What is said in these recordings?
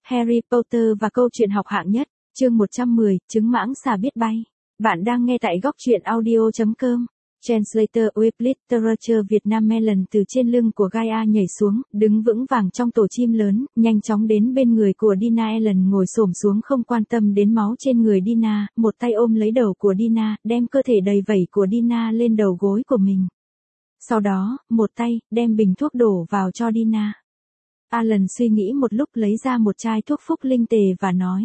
Harry Potter và câu chuyện học hạng nhất, chương 110, trứng mãng xà biết bay. Bạn đang nghe tại góc truyện audio.com. Translator with Literature Việt Nam Melon từ trên lưng của Gaia nhảy xuống, đứng vững vàng trong tổ chim lớn, nhanh chóng đến bên người của Dina. Ellen ngồi xổm xuống không quan tâm đến máu trên người Dina, một tay ôm lấy đầu của Dina, đem cơ thể đầy vẩy của Dina lên đầu gối của mình. Sau đó, một tay, đem bình thuốc đổ vào cho Dina. Alan suy nghĩ một lúc lấy ra một chai thuốc phúc linh tề và nói.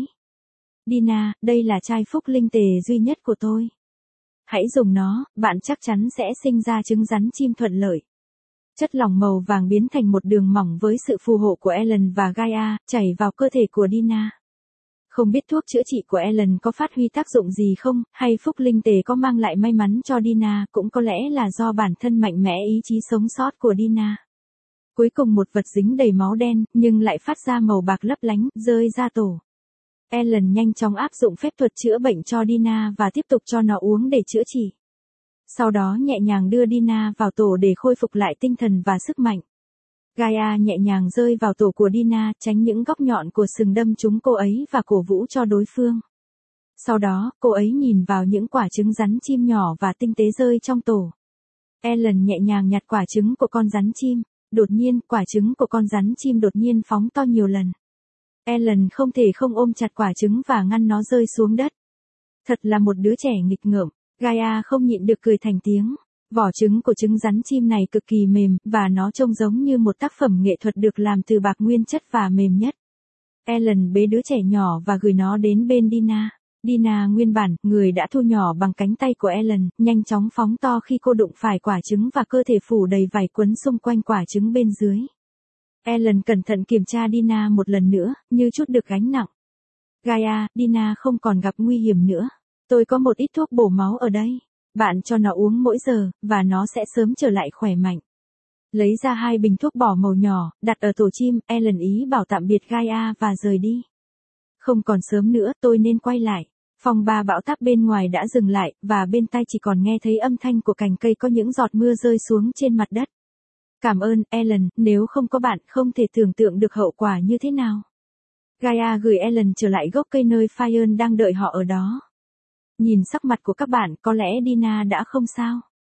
Dina, đây là chai phúc linh tề duy nhất của tôi. Hãy dùng nó, bạn chắc chắn sẽ sinh ra trứng rắn chim thuận lợi. Chất lỏng màu vàng biến thành một đường mỏng với sự phù hộ của Ellen và Gaia, chảy vào cơ thể của Dina. Không biết thuốc chữa trị của Ellen có phát huy tác dụng gì không, hay phúc linh tề có mang lại may mắn cho Dina, cũng có lẽ là do bản thân mạnh mẽ ý chí sống sót của Dina. Cuối cùng một vật dính đầy máu đen, nhưng lại phát ra màu bạc lấp lánh, rơi ra tổ. Ellen nhanh chóng áp dụng phép thuật chữa bệnh cho Dina và tiếp tục cho nó uống để chữa trị. Sau đó nhẹ nhàng đưa Dina vào tổ để khôi phục lại tinh thần và sức mạnh. Gaia nhẹ nhàng rơi vào tổ của Dina, tránh những góc nhọn của sừng đâm trúng cô ấy và cổ vũ cho đối phương. Sau đó, cô ấy nhìn vào những quả trứng rắn chim nhỏ và tinh tế rơi trong tổ. Ellen nhẹ nhàng nhặt quả trứng của con rắn chim. Đột nhiên, quả trứng của con rắn chim đột nhiên phóng to nhiều lần. Ellen không thể không ôm chặt quả trứng và ngăn nó rơi xuống đất. Thật là một đứa trẻ nghịch ngợm. Gaia không nhịn được cười thành tiếng. Vỏ trứng của trứng rắn chim này cực kỳ mềm, và nó trông giống như một tác phẩm nghệ thuật được làm từ bạc nguyên chất và mềm nhất. Ellen bế đứa trẻ nhỏ và gửi nó đến bên Dina. Dina nguyên bản, người đã thu nhỏ bằng cánh tay của Ellen, nhanh chóng phóng to khi cô đụng phải quả trứng và cơ thể phủ đầy vải quấn xung quanh quả trứng bên dưới. Ellen cẩn thận kiểm tra Dina một lần nữa, như chút được gánh nặng. Gaia, Dina không còn gặp nguy hiểm nữa. Tôi có một ít thuốc bổ máu ở đây. Bạn cho nó uống mỗi giờ, và nó sẽ sớm trở lại khỏe mạnh. Lấy ra 2 bình thuốc bò màu nhỏ, đặt ở tổ chim, Ellen ý bảo tạm biệt Gaia và rời đi. Không còn sớm nữa, tôi nên quay lại. Phong ba bão táp bên ngoài đã dừng lại, và bên tai chỉ còn nghe thấy âm thanh của cành cây có những giọt mưa rơi xuống trên mặt đất. Cảm ơn, Ellen, nếu không có bạn, không thể tưởng tượng được hậu quả như thế nào. Gaia gửi Ellen trở lại gốc cây nơi Fionn đang đợi họ ở đó. Nhìn sắc mặt của các bạn, có lẽ Dina đã không sao.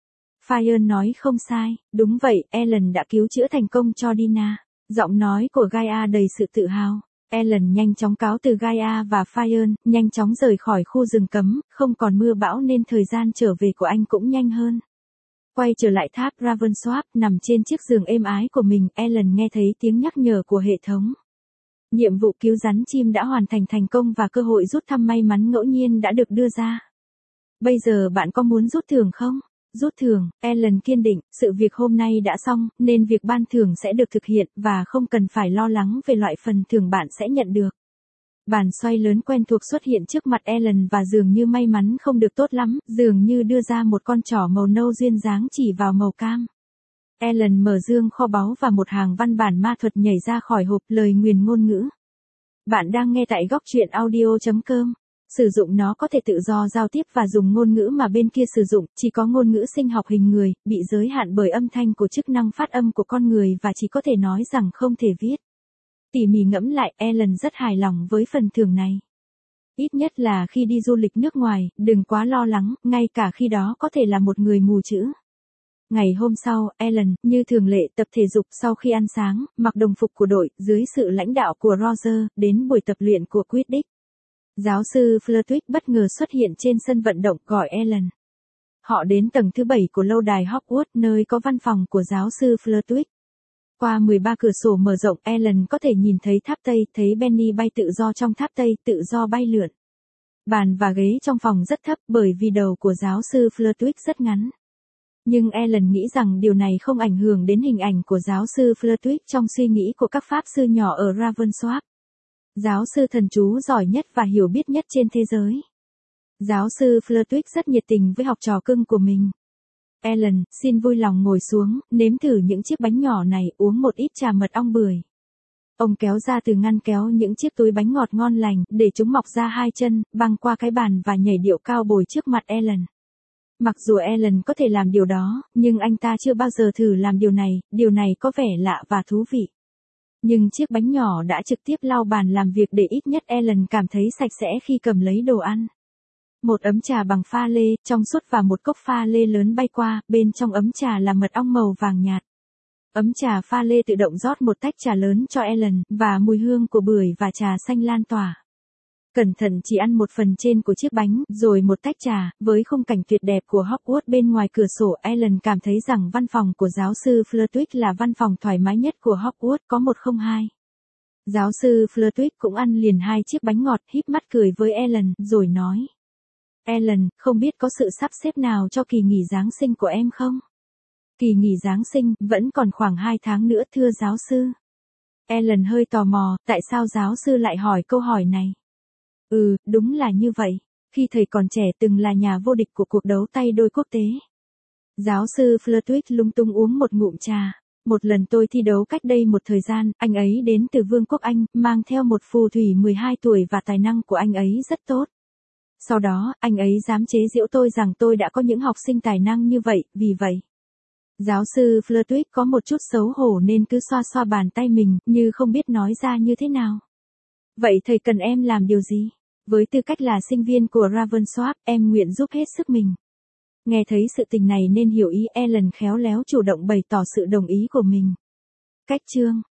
Fionn nói không sai, đúng vậy, Ellen đã cứu chữa thành công cho Dina. Giọng nói của Gaia đầy sự tự hào. Ellen nhanh chóng cáo từ Gaia và Fionn, nhanh chóng rời khỏi khu rừng cấm, không còn mưa bão nên thời gian trở về của anh cũng nhanh hơn. Quay trở lại tháp Ravensworth, nằm trên chiếc giường êm ái của mình, Ellen nghe thấy tiếng nhắc nhở của hệ thống. Nhiệm vụ cứu rắn chim đã hoàn thành thành công và cơ hội rút thăm may mắn ngẫu nhiên đã được đưa ra. Bây giờ bạn có muốn rút thưởng không? Rút thưởng, Ellen kiên định, sự việc hôm nay đã xong, nên việc ban thưởng sẽ được thực hiện, và không cần phải lo lắng về loại phần thưởng bạn sẽ nhận được. Bàn xoay lớn quen thuộc xuất hiện trước mặt Ellen và dường như may mắn không được tốt lắm, dường như đưa ra một con trỏ màu nâu duyên dáng chỉ vào màu cam. Ellen mở dương kho báu và một hàng văn bản ma thuật nhảy ra khỏi hộp, lời nguyền ngôn ngữ. Bạn đang nghe tại góc truyện audio.com. Sử dụng nó có thể tự do giao tiếp và dùng ngôn ngữ mà bên kia sử dụng, chỉ có ngôn ngữ sinh học hình người, bị giới hạn bởi âm thanh của chức năng phát âm của con người và chỉ có thể nói rằng không thể viết. Tỉ mỉ ngẫm lại, Ellen rất hài lòng với phần thưởng này. Ít nhất là khi đi du lịch nước ngoài, đừng quá lo lắng, ngay cả khi đó có thể là một người mù chữ. Ngày hôm sau, Ellen, như thường lệ, tập thể dục sau khi ăn sáng, mặc đồng phục của đội, dưới sự lãnh đạo của Roger, đến buổi tập luyện của Quidditch. Giáo sư Flitwick bất ngờ xuất hiện trên sân vận động, gọi Ellen. Họ đến tầng thứ 7 của lâu đài Hogwarts, nơi có văn phòng của giáo sư Flitwick. Qua 13 cửa sổ mở rộng, Ellen có thể nhìn thấy tháp Tây, thấy Benny bay tự do trong tháp Tây, tự do bay lượn. Bàn và ghế trong phòng rất thấp bởi vì đầu của giáo sư Flitwick rất ngắn. Nhưng Ellen nghĩ rằng điều này không ảnh hưởng đến hình ảnh của giáo sư Flitwick trong suy nghĩ của các pháp sư nhỏ ở Ravensworth. Giáo sư thần chú giỏi nhất và hiểu biết nhất trên thế giới. Giáo sư Flitwick rất nhiệt tình với học trò cưng của mình. Ellen, xin vui lòng ngồi xuống, nếm thử những chiếc bánh nhỏ này, uống một ít trà mật ong bưởi. Ông kéo ra từ ngăn kéo những chiếc túi bánh ngọt ngon lành, để chúng mọc ra 2 chân, băng qua cái bàn và nhảy điệu cao bồi trước mặt Ellen. Mặc dù Ellen có thể làm điều đó, nhưng anh ta chưa bao giờ thử làm điều này có vẻ lạ và thú vị. Nhưng chiếc bánh nhỏ đã trực tiếp lau bàn làm việc để ít nhất Ellen cảm thấy sạch sẽ khi cầm lấy đồ ăn. Một ấm trà bằng pha lê, trong suốt và một cốc pha lê lớn bay qua, bên trong ấm trà là mật ong màu vàng nhạt. Ấm trà pha lê tự động rót một tách trà lớn cho Ellen, và mùi hương của bưởi và trà xanh lan tỏa. Cẩn thận chỉ ăn một phần trên của chiếc bánh, rồi một tách trà, với khung cảnh tuyệt đẹp của Hogwarts bên ngoài cửa sổ, Ellen cảm thấy rằng văn phòng của giáo sư Flitwick là văn phòng thoải mái nhất của Hogwarts có 102. Giáo sư Flitwick cũng ăn liền 2 chiếc bánh ngọt, híp mắt cười với Ellen, rồi nói. Ellen, không biết có sự sắp xếp nào cho kỳ nghỉ Giáng sinh của em không? Kỳ nghỉ Giáng sinh, vẫn còn khoảng 2 tháng nữa thưa giáo sư. Ellen hơi tò mò, tại sao giáo sư lại hỏi câu hỏi này? Đúng là như vậy. Khi thầy còn trẻ từng là nhà vô địch của cuộc đấu tay đôi quốc tế. Giáo sư Flitwick lung tung uống một ngụm trà. Một lần tôi thi đấu cách đây một thời gian, anh ấy đến từ Vương quốc Anh, mang theo một phù thủy 12 tuổi và tài năng của anh ấy rất tốt. Sau đó, anh ấy dám chế giễu tôi rằng tôi đã có những học sinh tài năng như vậy, vì vậy. Giáo sư Flitwick có một chút xấu hổ nên cứ xoa xoa bàn tay mình, như không biết nói ra như thế nào. Vậy thầy cần em làm điều gì? Với tư cách là sinh viên của Ravensworth, em nguyện giúp hết sức mình. Nghe thấy sự tình này nên hiểu ý, Ellen khéo léo chủ động bày tỏ sự đồng ý của mình. Cách chương